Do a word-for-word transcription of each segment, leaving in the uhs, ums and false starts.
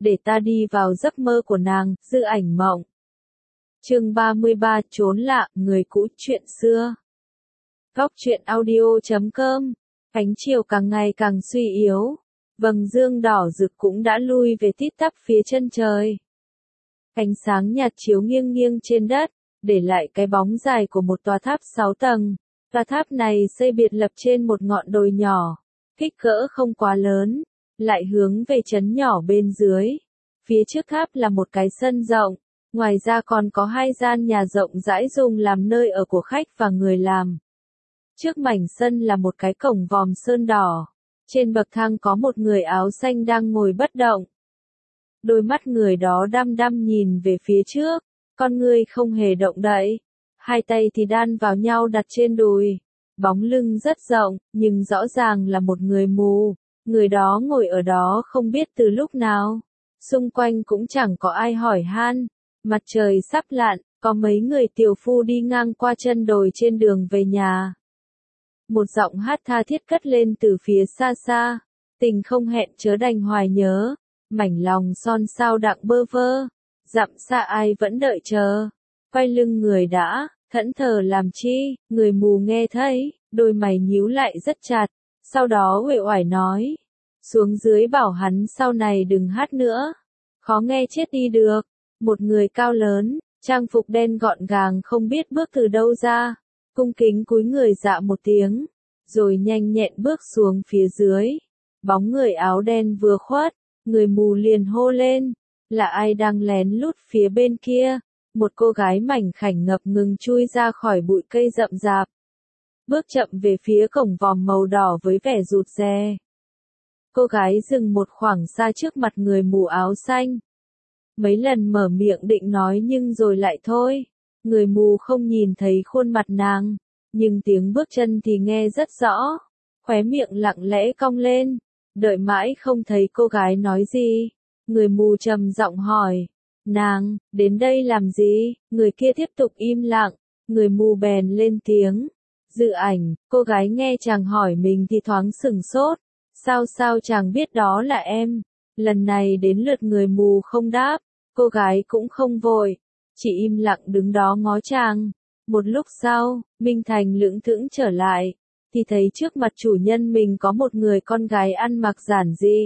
để ta đi vào giấc mơ của nàng, Dư Ảnh mộng. Chương ba mươi ba, trốn lạ, người cũ, chuyện xưa. Góc truyện audio chấm com. Ánh chiều càng ngày càng suy yếu, vầng dương đỏ rực cũng đã lui về tít tắp phía chân trời. Ánh sáng nhạt chiếu nghiêng nghiêng trên đất, để lại cái bóng dài của một tòa tháp sáu tầng. Tòa tháp này xây biệt lập trên một ngọn đồi nhỏ, kích cỡ không quá lớn, lại hướng về trấn nhỏ bên dưới. Phía trước tháp là một cái sân rộng, ngoài ra còn có hai gian nhà rộng rãi dùng làm nơi ở của khách và người làm. Trước mảnh sân là một cái cổng vòm sơn đỏ, trên bậc thang có một người áo xanh đang ngồi bất động. Đôi mắt người đó đăm đăm nhìn về phía trước, con người không hề động đậy, hai tay thì đan vào nhau đặt trên đùi. Bóng lưng rất rộng, nhưng rõ ràng là một người mù. Người đó ngồi ở đó không biết từ lúc nào. Xung quanh cũng chẳng có ai hỏi han. Mặt trời sắp lặn, có mấy người tiểu phu đi ngang qua chân đồi trên đường về nhà. Một giọng hát tha thiết cất lên từ phía xa xa. Tình không hẹn chớ đành hoài nhớ, mảnh lòng son sao đặng bơ vơ. Dặm xa ai vẫn đợi chờ. Quay lưng người đã, thẫn thờ làm chi, người mù nghe thấy, đôi mày nhíu lại rất chặt. Sau đó uể oải nói, xuống dưới bảo hắn sau này đừng hát nữa, khó nghe chết đi được. Một người cao lớn, trang phục đen gọn gàng không biết bước từ đâu ra, cung kính cúi người dạ một tiếng, rồi nhanh nhẹn bước xuống phía dưới. Bóng người áo đen vừa khuất, người mù liền hô lên, là ai đang lén lút phía bên kia? Một cô gái mảnh khảnh ngập ngừng chui ra khỏi bụi cây rậm rạp, bước chậm về phía cổng vòm màu đỏ với vẻ rụt rè. Cô gái dừng một khoảng xa trước mặt người mù áo xanh. Mấy lần mở miệng định nói nhưng rồi lại thôi. Người mù không nhìn thấy khuôn mặt nàng, nhưng tiếng bước chân thì nghe rất rõ. Khóe miệng lặng lẽ cong lên, đợi mãi không thấy cô gái nói gì. Người mù trầm giọng hỏi, nàng, đến đây làm gì? Người kia tiếp tục im lặng, người mù bèn lên tiếng. Dư Ảnh. Cô gái nghe chàng hỏi mình thì thoáng sửng sốt. Sao sao chàng biết đó là em? Lần này đến lượt người mù không đáp, cô gái cũng không vội, chỉ im lặng đứng đó ngó chàng. Một lúc sau, Minh Thành lững thững trở lại, thì thấy trước mặt chủ nhân mình có một người con gái ăn mặc giản dị.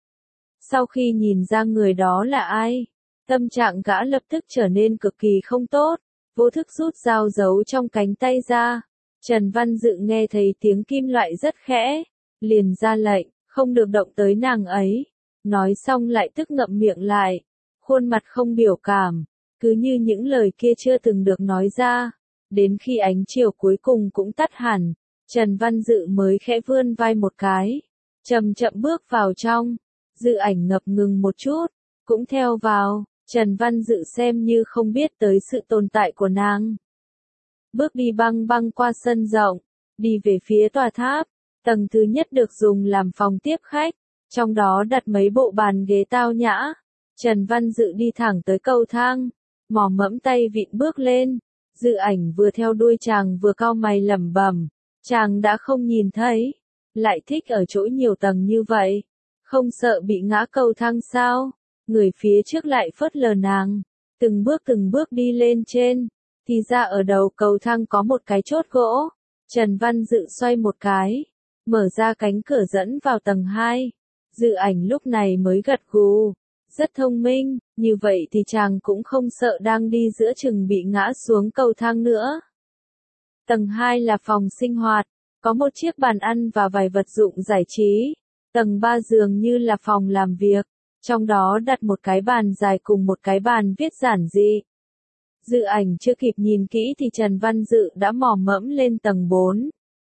Sau khi nhìn ra người đó là ai, tâm trạng gã lập tức trở nên cực kỳ không tốt, vô thức rút dao giấu trong cánh tay ra. Trần Văn Dự nghe thấy tiếng kim loại rất khẽ, liền ra lệnh, không được động tới nàng ấy. Nói xong lại tức ngậm miệng lại, khuôn mặt không biểu cảm, cứ như những lời kia chưa từng được nói ra. Đến khi ánh chiều cuối cùng cũng tắt hẳn, Trần Văn Dự mới khẽ vươn vai một cái, chậm chậm bước vào trong. Dư Ảnh ngập ngừng một chút, cũng theo vào. Trần Văn Dự xem như không biết tới sự tồn tại của nàng. Bước đi băng băng qua sân rộng, đi về phía tòa tháp. Tầng thứ nhất được dùng làm phòng tiếp khách, trong đó đặt mấy bộ bàn ghế tao nhã. Trần Văn Dự đi thẳng tới cầu thang, mò mẫm tay vịn bước lên. Dư Ảnh vừa theo đuôi chàng vừa cau mày lẩm bẩm, chàng đã không nhìn thấy, lại thích ở chỗ nhiều tầng như vậy, không sợ bị ngã cầu thang sao? Người phía trước lại phớt lờ nàng, từng bước từng bước đi lên trên, thì ra ở đầu cầu thang có một cái chốt gỗ. Trần Văn Dự xoay một cái, mở ra cánh cửa dẫn vào tầng hai. Dư Ảnh lúc này mới gật gù, rất thông minh, như vậy thì chàng cũng không sợ đang đi giữa chừng bị ngã xuống cầu thang nữa. Tầng hai là phòng sinh hoạt, có một chiếc bàn ăn và vài vật dụng giải trí. Tầng ba dường như là phòng làm việc, trong đó đặt một cái bàn dài cùng một cái bàn viết giản dị. Dư Ảnh chưa kịp nhìn kỹ thì Trần Văn Dự đã mò mẫm lên tầng bốn.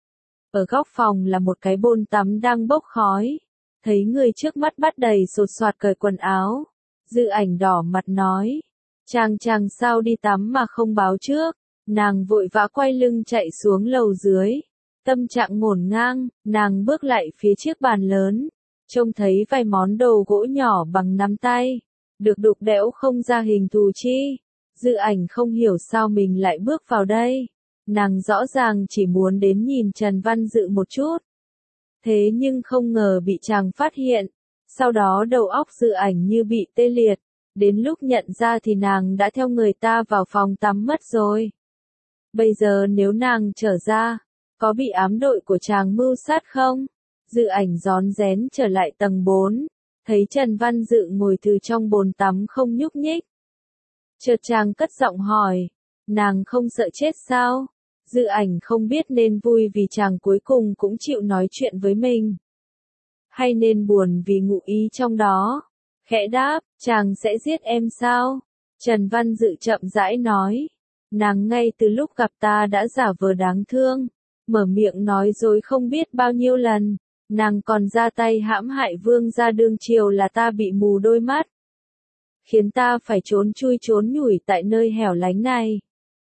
Ở góc phòng là một cái bồn tắm đang bốc khói. Thấy người trước mắt bắt đầy sột soạt cởi quần áo. Dư Ảnh đỏ mặt nói, chàng chàng sao đi tắm mà không báo trước. Nàng vội vã quay lưng chạy xuống lầu dưới. Tâm trạng ngổn ngang, nàng bước lại phía chiếc bàn lớn. Trông thấy vài món đồ gỗ nhỏ bằng nắm tay, được đục đẽo không ra hình thù chi. Dư Ảnh không hiểu sao mình lại bước vào đây. Nàng rõ ràng chỉ muốn đến nhìn Trần Văn Dự một chút. Thế nhưng không ngờ bị chàng phát hiện. Sau đó đầu óc Dự Ảnh như bị tê liệt, đến lúc nhận ra thì nàng đã theo người ta vào phòng tắm mất rồi. Bây giờ nếu nàng trở ra, có bị ám đội của chàng mưu sát không? Dự Ảnh rón rén trở lại tầng bốn, thấy Trần Văn Dự ngồi từ trong bồn tắm không nhúc nhích. Chợt chàng cất giọng hỏi, nàng không sợ chết sao? Dự Ảnh không biết nên vui vì chàng cuối cùng cũng chịu nói chuyện với mình, hay nên buồn vì ngụ ý trong đó. Khẽ đáp, chàng sẽ giết em sao? Trần Văn Dự chậm rãi nói, nàng ngay từ lúc gặp ta đã giả vờ đáng thương, mở miệng nói dối không biết bao nhiêu lần, nàng còn ra tay hãm hại vương gia đương triều là ta bị mù đôi mắt, khiến ta phải trốn chui trốn nhủi tại nơi hẻo lánh này.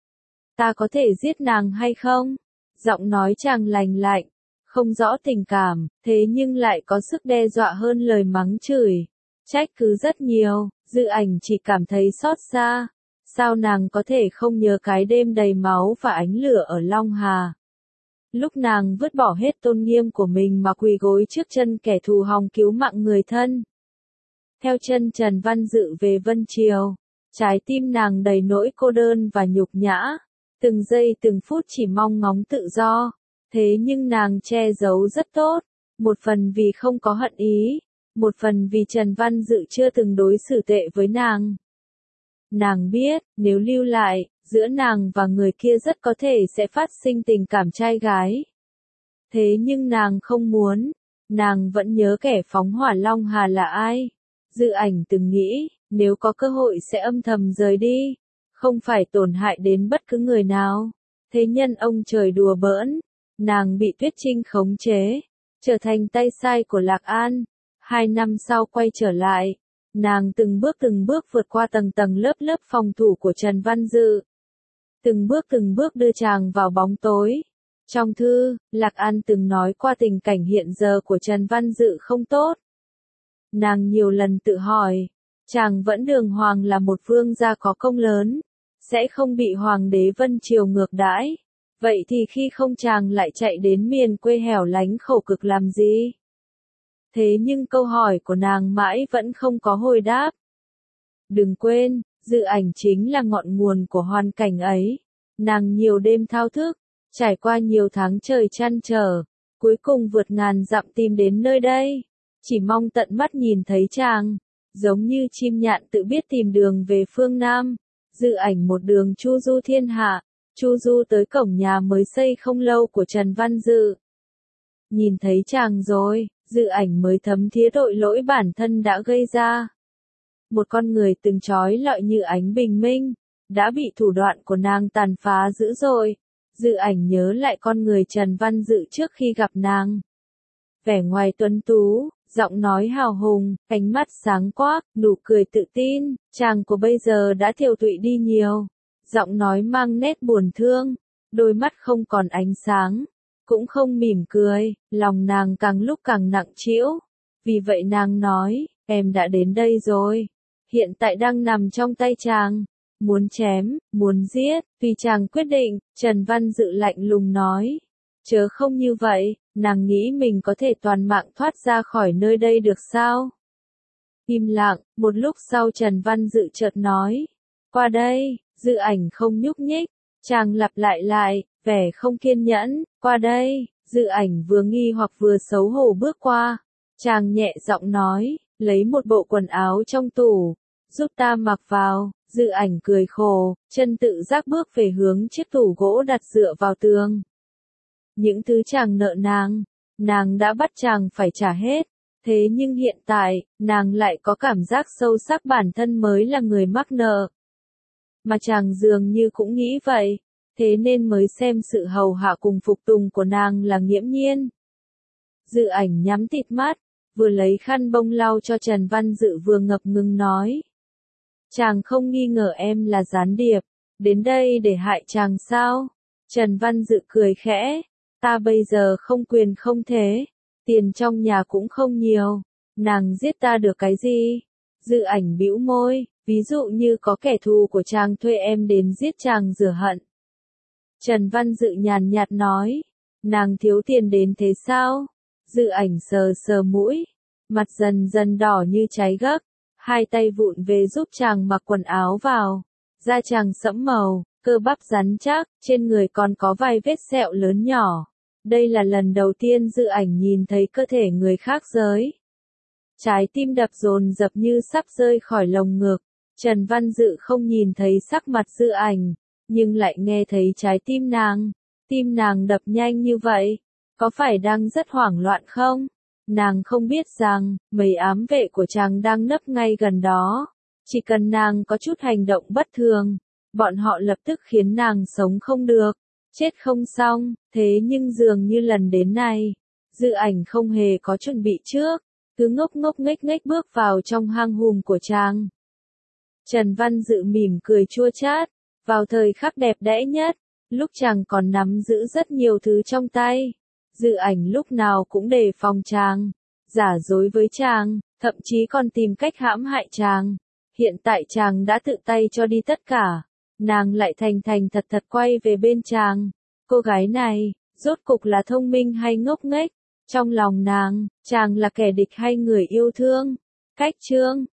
Ta có thể giết nàng hay không? Giọng nói chàng lành lạnh, không rõ tình cảm, thế nhưng lại có sức đe dọa hơn lời mắng chửi, trách cứ rất nhiều. Dự Ảnh chỉ cảm thấy xót xa. Sao nàng có thể không nhớ cái đêm đầy máu và ánh lửa ở Long Hà? Lúc nàng vứt bỏ hết tôn nghiêm của mình mà quỳ gối trước chân kẻ thù hòng cứu mạng người thân. Theo chân Trần Văn Dự về Vân Triều, trái tim nàng đầy nỗi cô đơn và nhục nhã. Từng giây từng phút chỉ mong ngóng tự do. Thế nhưng nàng che giấu rất tốt. Một phần vì không có hận ý. Một phần vì Trần Văn Dự chưa từng đối xử tệ với nàng. Nàng biết, nếu lưu lại, giữa nàng và người kia rất có thể sẽ phát sinh tình cảm trai gái. Thế nhưng nàng không muốn. Nàng vẫn nhớ kẻ phóng hỏa Long Hà là ai. Dự Ảnh từng nghĩ, nếu có cơ hội sẽ âm thầm rời đi. Không phải tổn hại đến bất cứ người nào. Thế nhân ông trời đùa bỡn. Nàng bị Tuyết Trinh khống chế. Trở thành tay sai của Lạc An. Hai năm sau quay trở lại. Nàng từng bước từng bước vượt qua tầng tầng lớp lớp phòng thủ của Trần Văn Dự. Từng bước từng bước đưa chàng vào bóng tối. Trong thư, Lạc An từng nói qua tình cảnh hiện giờ của Trần Văn Dự không tốt. Nàng nhiều lần tự hỏi, chàng vẫn đường hoàng là một vương gia có công lớn, sẽ không bị hoàng đế Vân Triều ngược đãi. Vậy thì khi không chàng lại chạy đến miền quê hẻo lánh khổ cực làm gì? Thế nhưng câu hỏi của nàng mãi vẫn không có hồi đáp. Đừng quên, Dự Ảnh chính là ngọn nguồn của hoàn cảnh ấy. Nàng nhiều đêm thao thức, trải qua nhiều tháng trời trăn trở, cuối cùng vượt ngàn dặm tìm đến nơi đây. Chỉ mong tận mắt nhìn thấy chàng, giống như chim nhạn tự biết tìm đường về phương Nam. Dự Ảnh một đường chu du thiên hạ, chu du tới cổng nhà mới xây không lâu của Trần Văn Dự. Nhìn thấy chàng rồi, Dự Ảnh mới thấm thía tội lỗi bản thân đã gây ra. Một con người từng trói lọi như ánh bình minh, đã bị thủ đoạn của nàng tàn phá dữ dội. Dự Ảnh nhớ lại con người Trần Văn Dự trước khi gặp nàng. Vẻ ngoài tuấn tú, giọng nói hào hùng, ánh mắt sáng quắc, nụ cười tự tin, chàng của bây giờ đã thiểu tụy đi nhiều. Giọng nói mang nét buồn thương, đôi mắt không còn ánh sáng, cũng không mỉm cười, lòng nàng càng lúc càng nặng trĩu. Vì vậy nàng nói, em đã đến đây rồi, hiện tại đang nằm trong tay chàng, muốn chém, muốn giết, tùy chàng quyết định. Trần Văn Dự lạnh lùng nói, chớ không như vậy, nàng nghĩ mình có thể toàn mạng thoát ra khỏi nơi đây được sao? Im lặng, một lúc sau Trần Văn Dự chợt nói, qua đây. Dự Ảnh không nhúc nhích, chàng lặp lại lại, vẻ không kiên nhẫn, qua đây. Dự Ảnh vừa nghi hoặc vừa xấu hổ bước qua, chàng nhẹ giọng nói, lấy một bộ quần áo trong tủ, giúp ta mặc vào. Dự Ảnh cười khổ, chân tự giác bước về hướng chiếc tủ gỗ đặt dựa vào tường. Những thứ chàng nợ nàng, nàng đã bắt chàng phải trả hết. Thế nhưng hiện tại, nàng lại có cảm giác sâu sắc bản thân mới là người mắc nợ. Mà chàng dường như cũng nghĩ vậy, thế nên mới xem sự hầu hạ cùng phục tùng của nàng là nghiễm nhiên. Dự Ảnh nhắm tịt mắt, vừa lấy khăn bông lau cho Trần Văn Dự vừa ngập ngừng nói. Chàng không nghi ngờ em là gián điệp, đến đây để hại chàng sao? Trần Văn Dự cười khẽ, ta bây giờ không quyền không thế, tiền trong nhà cũng không nhiều, nàng giết ta được cái gì? Dự Ảnh bĩu môi, ví dụ như có kẻ thù của chàng thuê em đến giết chàng rửa hận. Trần Văn Dự nhàn nhạt nói, nàng thiếu tiền đến thế sao? Dự Ảnh sờ sờ mũi, mặt dần dần đỏ như cháy gấc, hai tay vụn về giúp chàng mặc quần áo vào. Da chàng sẫm màu, cơ bắp rắn chắc, trên người còn có vài vết sẹo lớn nhỏ. Đây là lần đầu tiên Dư Ảnh nhìn thấy cơ thể người khác giới. Trái tim đập dồn dập như sắp rơi khỏi lồng ngực. Trần Văn Dự không nhìn thấy sắc mặt Dư Ảnh, nhưng lại nghe thấy trái tim nàng. Tim nàng đập nhanh như vậy, có phải đang rất hoảng loạn không? Nàng không biết rằng, mấy ám vệ của chàng đang nấp ngay gần đó. Chỉ cần nàng có chút hành động bất thường, bọn họ lập tức khiến nàng sống không được, chết không xong. Thế nhưng dường như lần đến này, Dư Ảnh không hề có chuẩn bị trước, cứ ngốc ngốc nghếch nghếch bước vào trong hang hùm của chàng. Trần Văn Dự mỉm cười chua chát, vào thời khắc đẹp đẽ nhất, lúc chàng còn nắm giữ rất nhiều thứ trong tay. Dư Ảnh lúc nào cũng đề phòng chàng, giả dối với chàng, thậm chí còn tìm cách hãm hại chàng. Hiện tại chàng đã tự tay cho đi tất cả, nàng lại thành thành thật thật quay về bên chàng. Cô gái này, rốt cục là thông minh hay ngốc nghếch? Trong lòng nàng, chàng là kẻ địch hay người yêu thương? Cách chương